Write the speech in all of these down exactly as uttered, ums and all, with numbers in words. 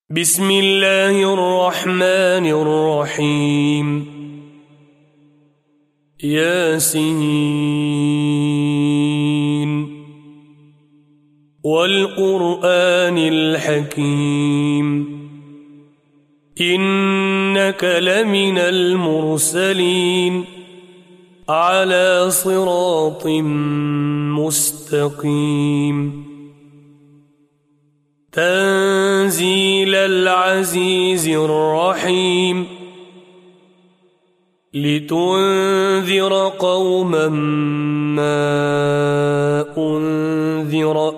بسم الله الرحمن الرحيم ياسين والقرآن الحكيم إنك لمن المرسلين على صراط مستقيم تنزيل العزيز الرحيم لتنذر قوما ما أنذر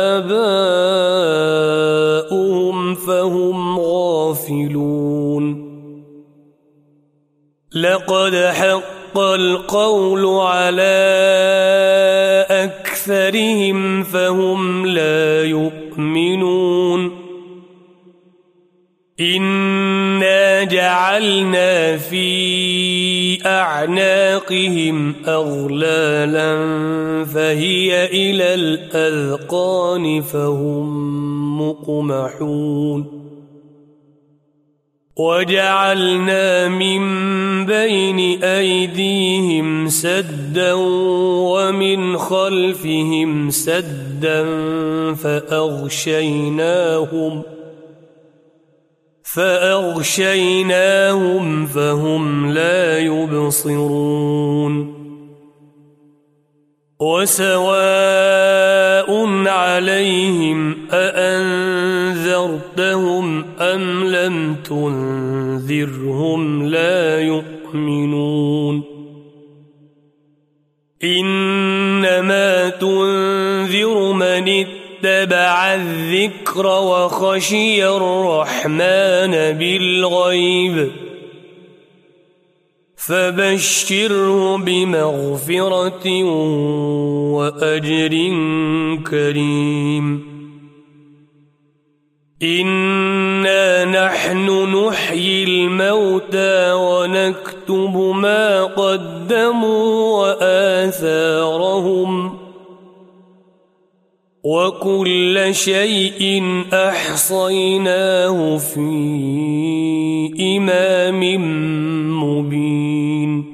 آباؤهم فهم غافلون لقد حق القول على أكثرهم فهم لا يؤمنون إنا جعلنا في أعناقهم أغلالا فهي إلى الأذقان فهم مقمحون وجعلنا من بين أيديهم سدا ومن خلفهم سدا فأغشيناهم فأغشيناهم فهم لا يبصرون وسواء عليهم أأنذرتهم أم لم تنذرهم لا يؤمنون إنما تنذر من اتبع الذكر وخشي الرحمن بالغيب فبشره بمغفرة وأجر كريم إنا نحن نحيي الموتى ونكتب ما قدموا وآثارهم وكل شيء أحصيناه في إمام مبين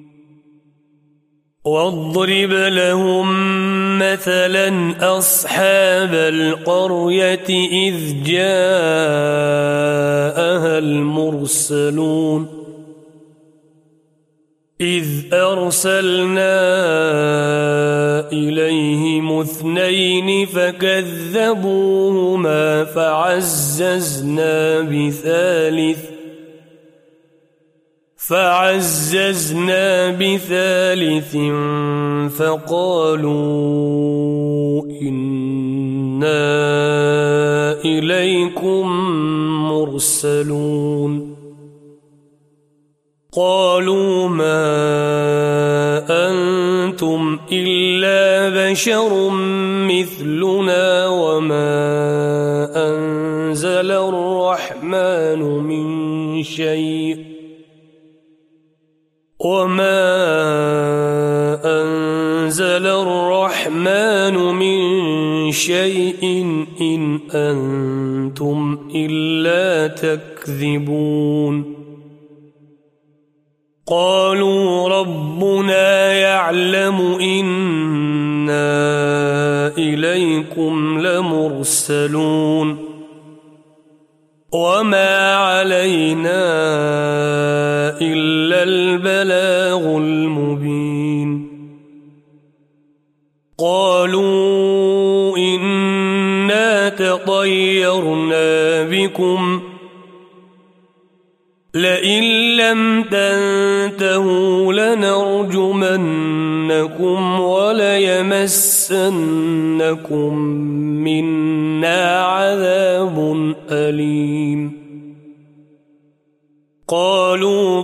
واضرب لهم مثلا أصحاب القرية إذ جاءها المرسلون إذ أرسلنا إليهم اثنين فكذبوهما فعززنا بثالث فعززنا بثالث فقالوا إنا إليكم مرسلون قالوا ما أنتم إلا بشر مثلنا وما أنزل الرحمن من شيء وما أنزل الرحمن من شيء إن أنتم إلا تكذبون قالوا ربنا يعلم إنا إليكم لمرسلون وما علينا إلا البلاغ المبين قالوا إنا تطيرنا بكم لئن لم تنتهوا لنرجمنكم وليمسنكم منا عذاب أليم قالوا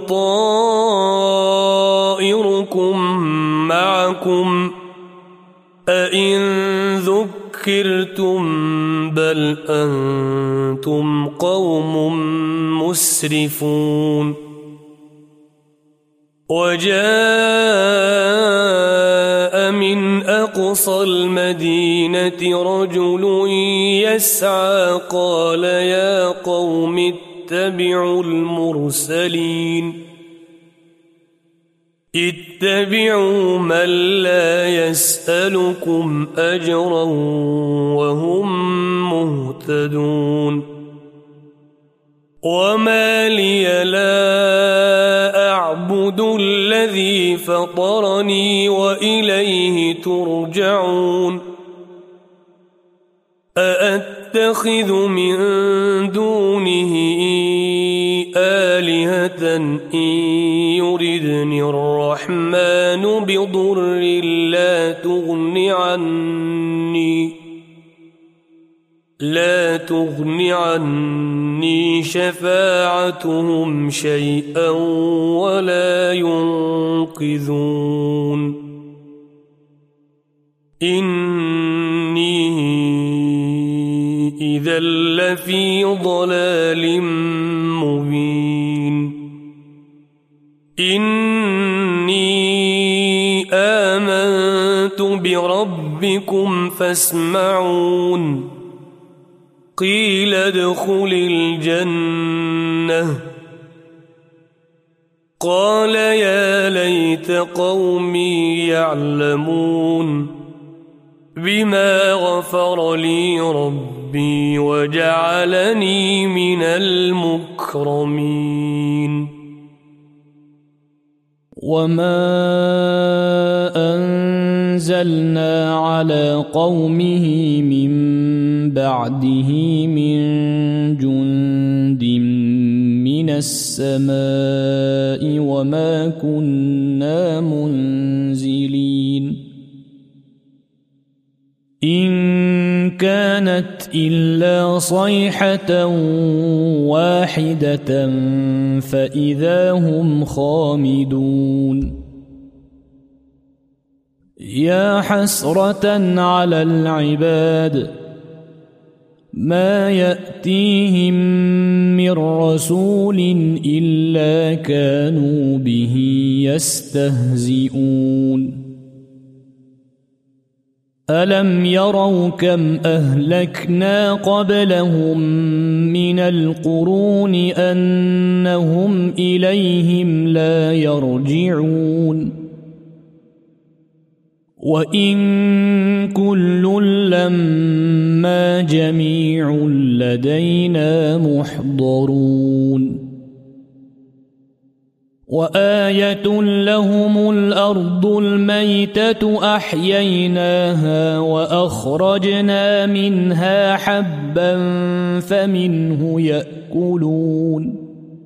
طائركم معكم أئن ذكرتم بل أنتم قوم مسرفون وجاء من أقصى المدينة المدينة رجل يسعى قال يا قوم اتبعوا المرسلين اتبعوا من لا يسألكم أجرا وهم مهتدون وما لي لا أعبد الذي فطرني وإليه ترجعون أأتخذ من دونه آلهة إن يردني الرحمن بضر لا تغن عني لا تغن عني شفاعتهم شيئا ولا ينقذون إني إذا لفي ضلال مبين إني آمنت بربكم فاسمعون قيل ادخل الجنة قال يا ليت قومي يعلمون بما غفر لي ربي وجعلني من المكرمين وما أنزلنا على قومه من بعده من جند من السماء وما كنا منزلين إن كانت إلا صيحة واحدة فإذا هم خامدون يا حسرة على العباد ما يأتيهم من رسول إلا كانوا به يستهزئون ألم يروا كم أهلكنا قبلهم من القرون أنهم إليهم لا يرجعون وإن كل لما جميع لدينا محضرون وآية لهم الأرض الميتة أحييناها وأخرجنا منها حبا فمنه يأكلون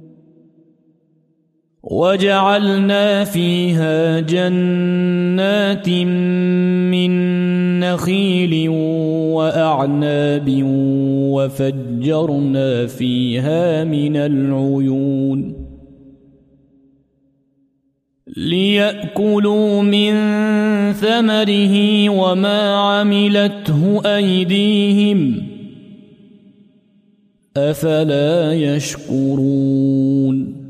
وجعلنا فيها جنات من نخيل وأعناب وفجرنا فيها من العيون ليأكلوا من ثمره وما عملته أيديهم أفلا يشكرون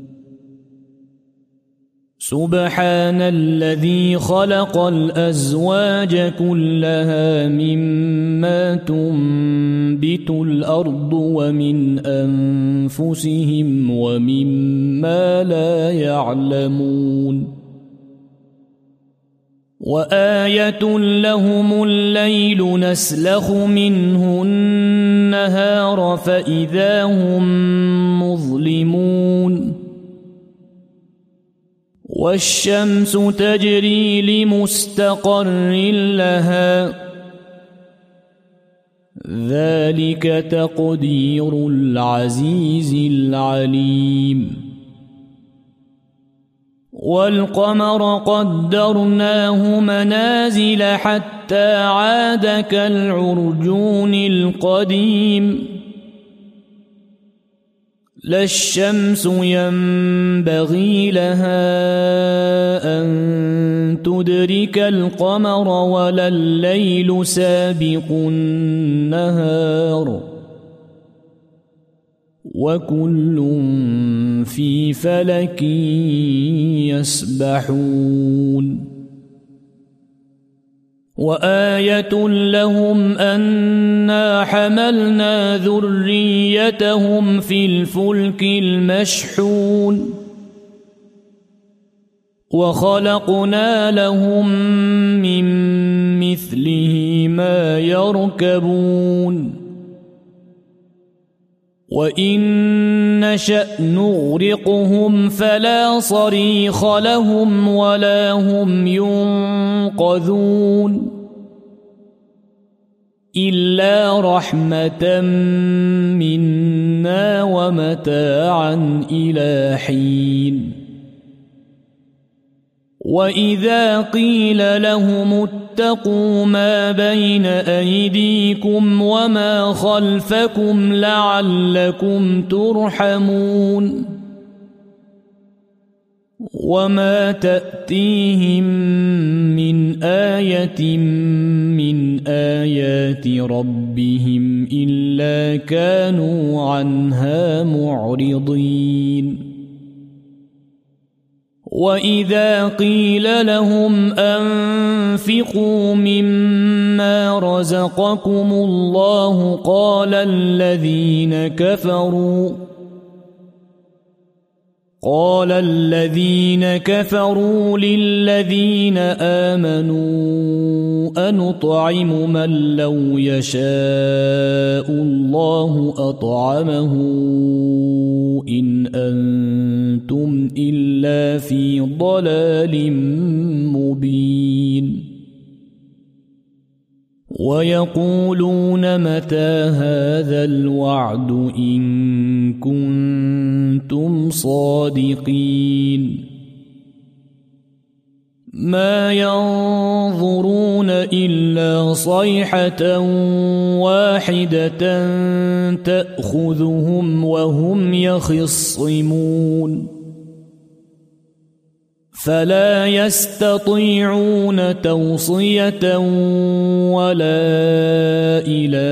سبحان الذي خلق الأزواج كلها مما تنبت الأرض ومن أنفسهم ومما لا يعلمون وآية لهم الليل نسلخ منه النهار فإذا هم مظلمون والشمس تجري لمستقر لها ذلك تقدير العزيز العليم والقمر قدرناه منازل حتى عاد كالعرجون القديم لا الشمس ينبغي لها أن تدرك القمر ولا الليل سابق النهار وكل في فلك يسبحون وآية لهم أنا حملنا ذريتهم في الفلك المشحون وخلقنا لهم من مثله ما يركبون وإن نشأ نغرقهم فلا صريخ لهم ولا هم ينقذون إلا رحمة منا ومتاعا إلى حين وإذا قيل لهم اتقوا ما بين أيديكم وما خلفكم لعلكم ترحمون وما تأتيهم من آية من آيات ربهم إلا كانوا عنها معرضين وإذا قيل لهم أنفقوا مما رزقكم الله قال الذين كفروا قال الذين كفروا للذين آمنوا أنطعم من لو يشاء الله أطعمه إن أنتم إلا في ضلال مبين ويقولون متى هذا الوعد إن كنتم صادقين ما ينظرون إلا صيحة واحدة تأخذهم وهم يخصمون فلا يستطيعون توصية ولا إلى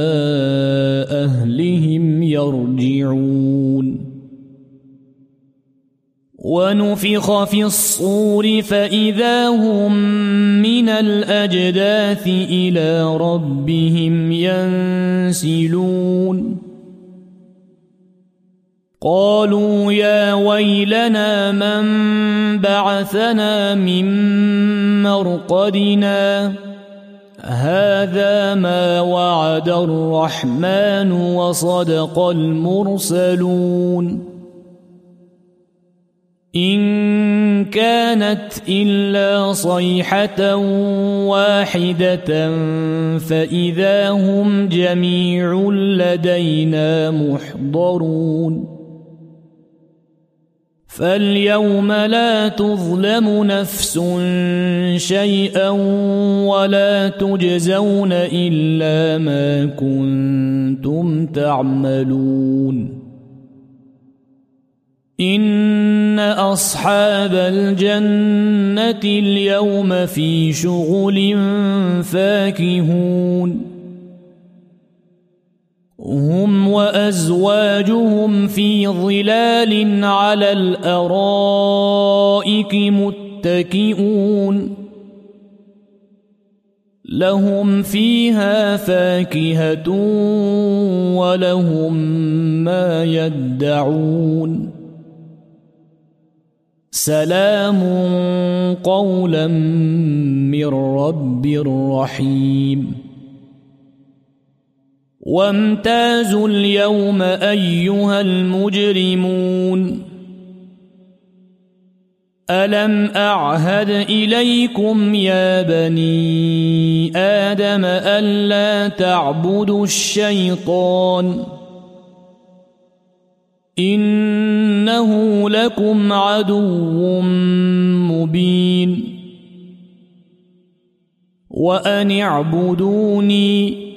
أهلهم يرجعون ونفخ في الصور فإذا هم من الأجداث إلى ربهم ينسلون قالوا يا ويلنا من بعثنا من مرقدنا هذا ما وعد الرحمن وصدق المرسلون إن كانت إلا صيحة واحدة فإذا هم جميع لدينا محضرون فاليوم لا تظلم نفس شيئا ولا تجزون إلا ما كنتم تعملون إن أصحاب الجنة اليوم في شغل فاكهون هم وأزواجهم في ظلال على الأرائك متكئون لهم فيها فاكهة ولهم ما يدعون سلام قولا من رب رحيم وامتازوا اليوم أيها المجرمون ألم أعهد إليكم يا بني آدم ألا تعبدوا الشيطان إنه لكم عدو مبين وأن اعبدوني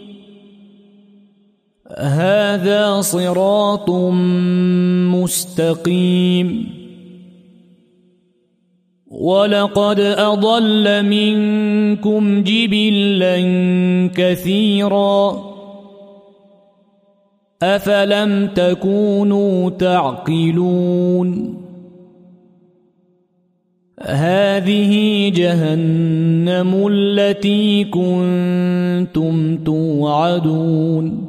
هذا صراط مستقيم ولقد أضل منكم جبلا كثيرا أفلم تكونوا تعقلون هذه جهنم التي كنتم توعدون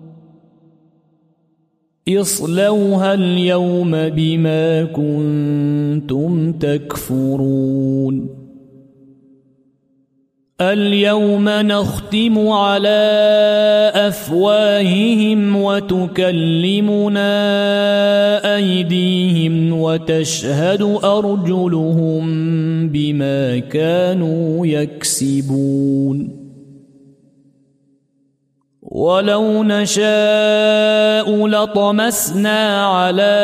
اصلوها اليوم بما كنتم تكفرون اليوم نختم على أفواههم وتكلمنا أيديهم وتشهد أرجلهم بما كانوا يكسبون ولو نشاء لطمسنا على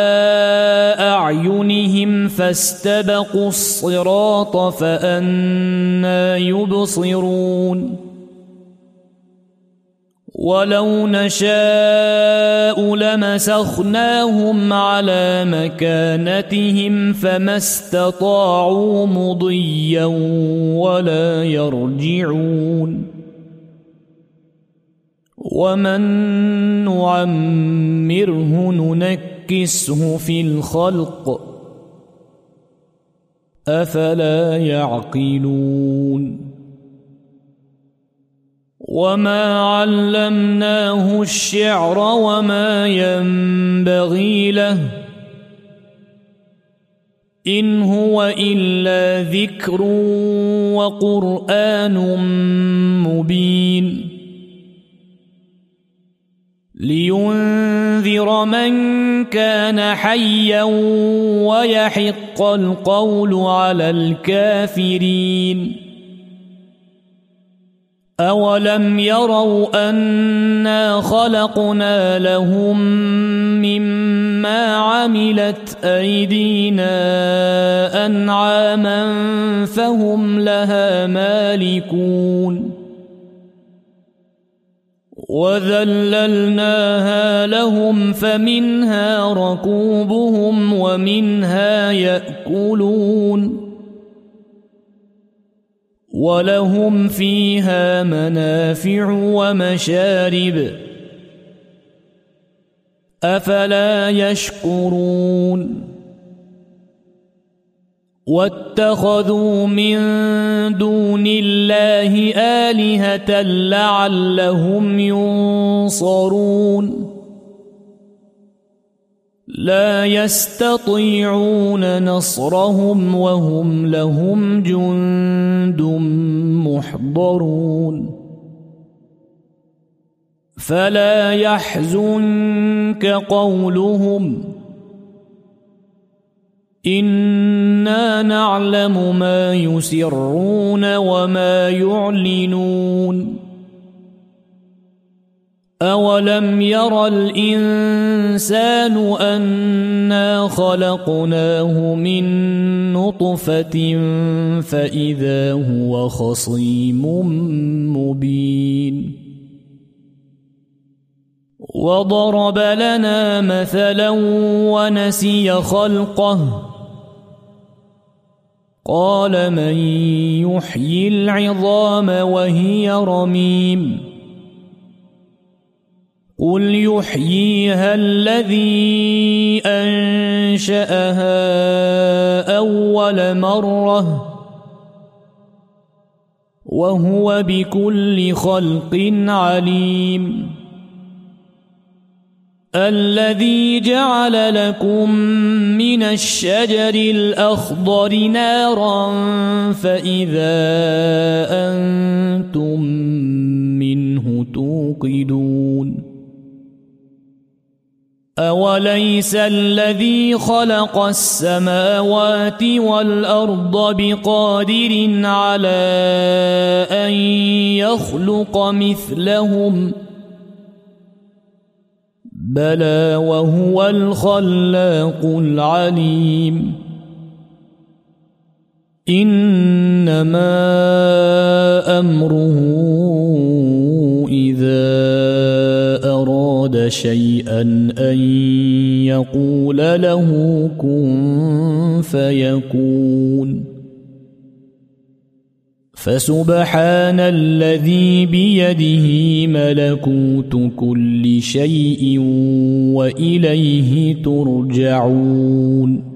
أعينهم فاستبقوا الصراط فأنى يبصرون ولو نشاء لمسخناهم على مكانتهم فما استطاعوا مضيا ولا يرجعون ومن نعمره ننكسه في الخلق أفلا يعقلون وما علمناه الشعر وما ينبغي له إن هو إلا ذكر وقرآن مبين لينذر من كان حيا ويحق القول على الكافرين أولم يروا أنا خلقنا لهم مما عملت أيدينا أنعاما فهم لها مالكون وذللناها لهم فمنها ركوبهم ومنها يأكلون ولهم فيها منافع ومشارب أفلا يشكرون واتخذوا من دون الله آلهة لعلهم ينصرون لا يستطيعون نصرهم وهم لهم جند محضرون فلا يحزنك قولهم إنا نعلم ما يسرون وما يعلنون أولم ير الإنسان أنا خلقناه من نطفة فإذا هو خصيم مبين وضرب لنا مثلا ونسي خلقه قال من يحيي العظام وهي رميم قل يحييها الذي أنشأها أول مرة وهو بكل خلق عليم الذي جعل لكم من الشجر الأخضر نارا فإذا أنتم منه توقدون أوليس الذي خلق السماوات والأرض بقادر على أن يخلق مثلهم بلى وهو الخلاق العليم إنما أمره إذا أراد شيئا أن يقول له كن فيكون فسبحان الذي بيده ملكوت كل شيء وإليه ترجعون